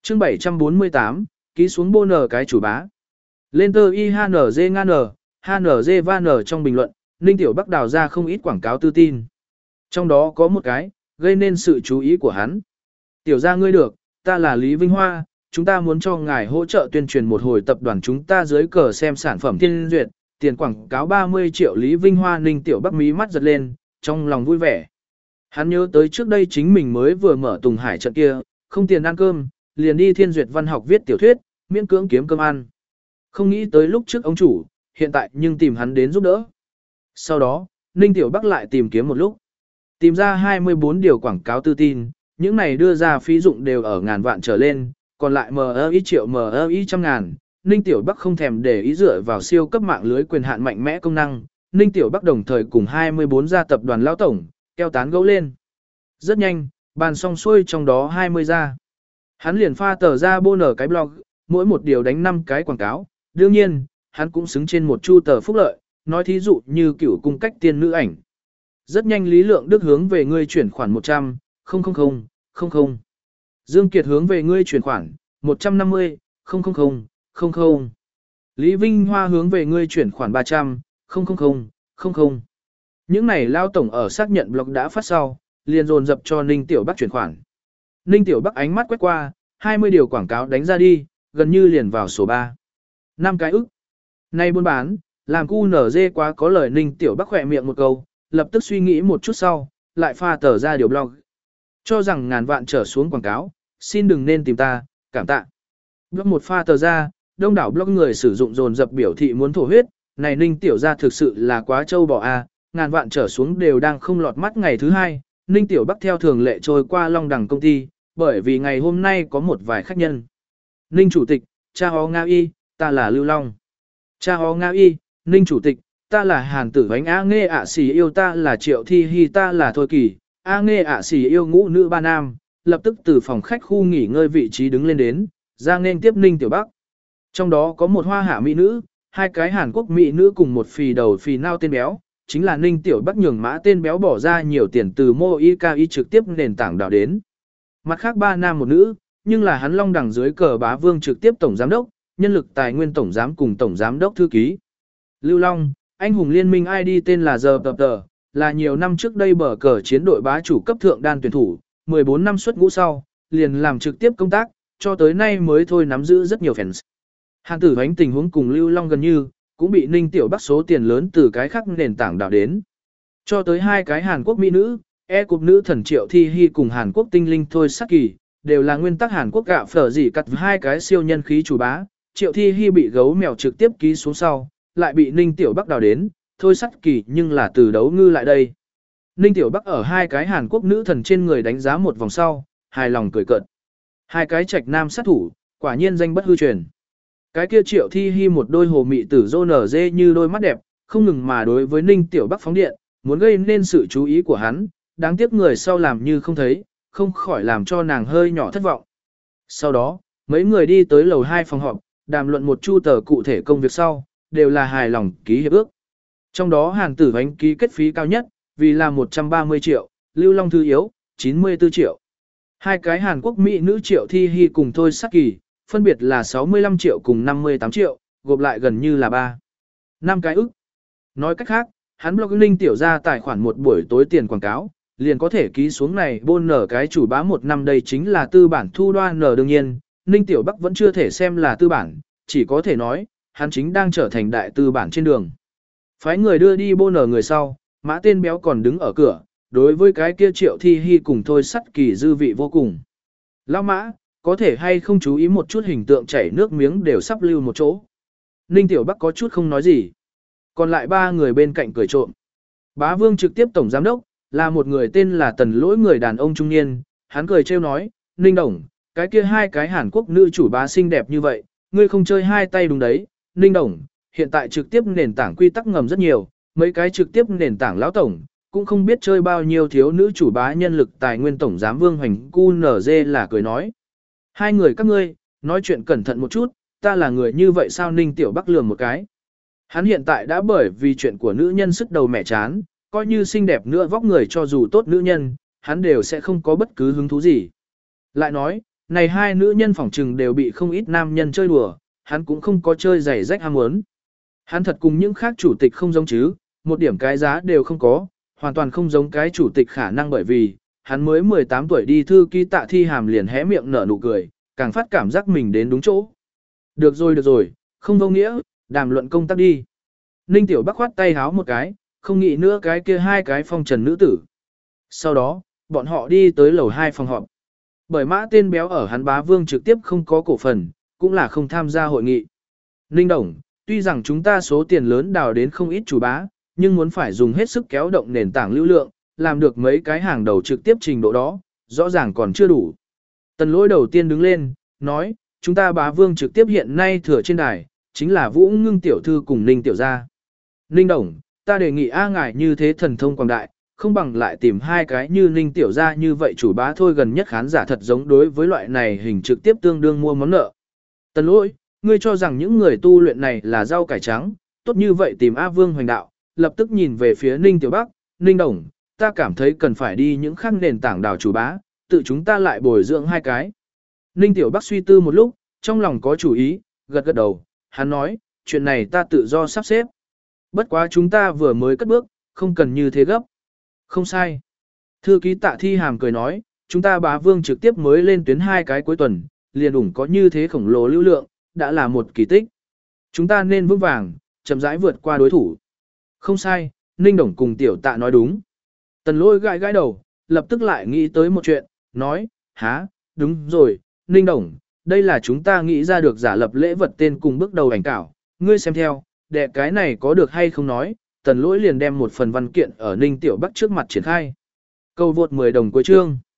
chương 748, ký xuống bô nở cái chủ bá. Lên tờ IHNZ ngan HNZ van trong bình luận, Ninh Tiểu Bắc đào ra không ít quảng cáo tư tin. Trong đó có một cái, gây nên sự chú ý của hắn. Tiểu gia ngươi được, ta là Lý Vinh Hoa, chúng ta muốn cho ngài hỗ trợ tuyên truyền một hồi tập đoàn chúng ta dưới cờ xem sản phẩm thiên duyệt, tiền quảng cáo 30 triệu. Lý Vinh Hoa. Ninh Tiểu Bắc mí mắt giật lên, trong lòng vui vẻ. Hắn nhớ tới trước đây chính mình mới vừa mở Tùng Hải trận kia, không tiền ăn cơm, liền đi Thiên Duyệt Văn học viết tiểu thuyết, miễn cưỡng kiếm cơm ăn. Không nghĩ tới lúc trước ông chủ, hiện tại nhưng tìm hắn đến giúp đỡ. Sau đó, Ninh Tiểu Bắc lại tìm kiếm một lúc. Tìm ra 24 điều quảng cáo tư tin, những này đưa ra phí dụng đều ở ngàn vạn trở lên, còn lại MI triệu MI trăm ngàn. Ninh Tiểu Bắc không thèm để ý dựa vào siêu cấp mạng lưới quyền hạn mạnh mẽ công năng. Ninh Tiểu Bắc đồng thời cùng 24 gia tập đoàn lão tổng, keo tán gẫu lên. Rất nhanh, bàn xong xuôi trong đó 20 gia. Hắn liền pha tờ ra bô nở cái blog, mỗi một điều đánh 5 cái quảng cáo. Đương nhiên, hắn cũng xứng trên một chu tờ phúc lợi, nói thí dụ như kiểu cung cách tiên nữ ảnh. Rất nhanh Lý Lượng Đức hướng về ngươi chuyển khoản 100, 000. Dương Kiệt hướng về ngươi chuyển khoản 150, 000. Lý Vinh Hoa hướng về ngươi chuyển khoản 300, 000. Những này lao tổng ở xác nhận blog đã phát sau, liền dồn dập cho Ninh Tiểu Bắc chuyển khoản. Ninh Tiểu Bắc ánh mắt quét qua, 20 điều quảng cáo đánh ra đi, gần như liền vào số 3. 5 cái ức. Nay buôn bán, làm QNZ quá có lời. Ninh Tiểu Bắc khỏe miệng một câu, lập tức suy nghĩ một chút sau, lại pha tờ ra điều blog. Cho rằng ngàn vạn trở xuống quảng cáo, xin đừng nên tìm ta, cảm tạ. Blog một pha tờ ra, đông đảo blog người sử dụng dồn dập biểu thị muốn thổ huyết, này Ninh Tiểu ra thực sự là quá trâu bò a, ngàn vạn trở xuống đều đang không lọt mắt. Ngày thứ hai, Ninh Tiểu Bắc theo thường lệ trôi qua Long Đằng công ty, bởi vì ngày hôm nay có một vài khách nhân. Ninh Chủ tịch, cha ho Nga Y, ta là Lưu Long. Cha ho Nga Y, Ninh Chủ tịch, ta là Hàn Tử Vánh. A Nghe ạ xì yêu, ta là Triệu Thi Hi, ta là Thôi Kỳ. A Nghe ạ xì yêu ngũ nữ ba nam, lập tức từ phòng khách khu nghỉ ngơi vị trí đứng lên đến, ra nên tiếp Ninh Tiểu Bắc. Trong đó có một hoa hạ mỹ nữ, 2 cái Hàn Quốc mỹ nữ cùng một phì đầu phì nao tên béo, chính là Ninh Tiểu Bắc nhường mã tên béo bỏ ra nhiều tiền từ MoIKI trực tiếp nền tảng đào đến. Mặt khác 3 nam một nữ, nhưng là hắn Long Đằng dưới cờ bá vương trực tiếp tổng giám đốc, nhân lực tài nguyên tổng giám cùng tổng giám đốc thư ký. Lưu Long, anh hùng liên minh ID tên là ZPT, là nhiều năm trước đây bờ cờ chiến đội bá chủ cấp thượng đan tuyển thủ, 14 năm xuất ngũ sau, liền làm trực tiếp công tác, cho tới nay mới thôi nắm giữ rất nhiều fans. Hàn Tử Vánh tình huống cùng Lưu Long gần như, cũng bị Ninh Tiểu Bắc số tiền lớn từ cái khác nền tảng đào đến. Cho tới 2 cái Hàn Quốc mỹ nữ, cục nữ thần Triệu Thi Hi cùng Hàn Quốc tinh linh Thôi Sắc Kỳ, đều là nguyên tắc Hàn Quốc gạo phở gì cắt 2 cái siêu nhân khí chủ bá. Triệu Thi Hi bị gấu mèo trực tiếp ký xuống sau, lại bị Ninh Tiểu Bắc đào đến, Thôi Sắc Kỳ nhưng là từ đấu ngư lại đây. Ninh Tiểu Bắc ở 2 cái Hàn Quốc nữ thần trên người đánh giá một vòng sau, hài lòng cười cợt. 2 cái trạch nam sát thủ, quả nhiên danh bất hư truyền. Cái kia Triệu Thi Hi một đôi hồ mị tử rô nở dê như đôi mắt đẹp, không ngừng mà đối với Ninh Tiểu Bắc phóng điện, muốn gây nên sự chú ý của hắn, đáng tiếc người sau làm như không thấy, không khỏi làm cho nàng hơi nhỏ thất vọng. Sau đó, mấy người đi tới lầu 2 phòng họp, đàm luận một chu tờ cụ thể công việc sau, đều là hài lòng ký hiệp ước. Trong đó Hàn Tử Vánh ký kết phí cao nhất, vì là 130 triệu, Lưu Long Thư Yếu, 94 triệu. 2 cái Hàn Quốc mỹ nữ Triệu Thi Hi cùng Thôi Sắc Kỳ, phân biệt là 65 triệu cùng 58 triệu, gộp lại gần như là 5 cái ức. Nói cách khác, hắn blog Ninh Tiểu ra tài khoản một buổi tối tiền quảng cáo, liền có thể ký xuống này bôn nở cái chủ bá 1 năm. Đây chính là tư bản thu đoan nở. Đương nhiên, Ninh Tiểu Bắc vẫn chưa thể xem là tư bản, chỉ có thể nói, hắn chính đang trở thành đại tư bản trên đường. Phái người đưa đi bôn nở người sau, mã tên béo còn đứng ở cửa, đối với cái kia Triệu Thi Hi cùng Thôi Sắc Kỳ dư vị vô cùng. Lão mã, có thể hay không chú ý một chút hình tượng chảy nước miếng đều sắp lưu một chỗ. Ninh Tiểu Bắc có chút không nói gì. Còn lại 3 người bên cạnh cười trộm. Bá Vương trực tiếp tổng giám đốc, là một người tên là Tần Lỗi, người đàn ông trung niên, hắn cười trêu nói, Ninh Đồng, cái kia 2 cái Hàn Quốc nữ chủ bá xinh đẹp như vậy, ngươi không chơi 2 tay đúng đấy. Ninh Đồng, hiện tại trực tiếp nền tảng quy tắc ngầm rất nhiều, mấy cái trực tiếp nền tảng lão tổng, cũng không biết chơi bao nhiêu thiếu nữ chủ bá. Nhân lực tài nguyên tổng giám Vương Hoành QNZ là cười nói. 2 người các ngươi, nói chuyện cẩn thận một chút, ta là người như vậy sao? Ninh Tiểu Bắc lườm một cái. Hắn hiện tại đã bởi vì chuyện của nữ nhân sức đầu mẹ chán, coi như xinh đẹp nữa vóc người cho dù tốt nữ nhân, hắn đều sẽ không có bất cứ hứng thú gì. Lại nói, Này hai nữ nhân phỏng trừng đều bị không ít nam nhân chơi đùa, hắn cũng không có chơi giày rách ham muốn. Hắn thật cùng những khác chủ tịch không giống chứ, một điểm cái giá đều không có, hoàn toàn không giống cái chủ tịch khả năng bởi vì, hắn mới 18 tuổi đi thư ký Tạ Thi Hàm liền hé miệng nở nụ cười, càng phát cảm giác mình đến đúng chỗ. Được rồi, không vô nghĩa, đàm luận công tác đi. Ninh Tiểu Bắc khoát tay háo một cái, không nghĩ nữa cái kia hai cái phong trần nữ tử. Sau đó, bọn họ đi tới lầu 2 phòng họp. Bởi Mã Tên Béo ở hắn Bá Vương trực tiếp không có cổ phần, cũng là không tham gia hội nghị. Ninh Đồng, tuy rằng chúng ta số tiền lớn đào đến không ít chủ bá, nhưng muốn phải dùng hết sức kéo động nền tảng lưu lượng, làm được mấy cái hàng đầu trực tiếp trình độ đó, rõ ràng còn chưa đủ. Tần Lỗi đầu tiên đứng lên, nói, chúng ta Bá Vương trực tiếp hiện nay thừa trên đài, chính là Vũ Ngưng tiểu thư cùng Ninh tiểu gia. Ninh Đồng, ta đề nghị ngài như thế thần thông quảng đại, không bằng lại tìm hai cái như Ninh tiểu gia như vậy chủ bá thôi, gần nhất khán giả thật giống đối với loại này hình trực tiếp tương đương mua món nợ. Tần Lỗi, ngươi cho rằng những người tu luyện này là rau cải trắng, tốt như vậy tìm A Vương hoành đạo, lập tức nhìn về phía Ninh Tiểu Bắc, Ninh Đồng, ta cảm thấy cần phải đi những khác nền tảng đảo chủ bá, tự chúng ta lại bồi dưỡng hai cái. Ninh Tiểu Bắc suy tư một lúc, trong lòng có chủ ý, gật gật đầu, hắn nói, chuyện này ta tự do sắp xếp. Bất quá chúng ta vừa mới cất bước, không cần như thế gấp. Không sai. Thư ký Tạ Thi Hàm cười nói, chúng ta Bá Vương trực tiếp mới lên tuyến hai cái cuối tuần, liền ủng có như thế khổng lồ lưu lượng, đã là một kỳ tích. Chúng ta nên vững vàng, chậm rãi vượt qua đối thủ. Không sai, Ninh Đồng cùng Tiểu Tạ nói đúng. Tần Lỗi gãi gãi đầu, lập tức lại nghĩ tới một chuyện, nói, đúng rồi, Ninh Đồng, đây là chúng ta nghĩ ra được giả lập lễ vật tên cùng bước đầu ảnh cảo, ngươi xem theo, đệ cái này có được hay không nói, Tần Lỗi liền đem một phần văn kiện ở Ninh Tiểu Bắc trước mặt triển khai. Câu vượt 10 đồng cuối chương.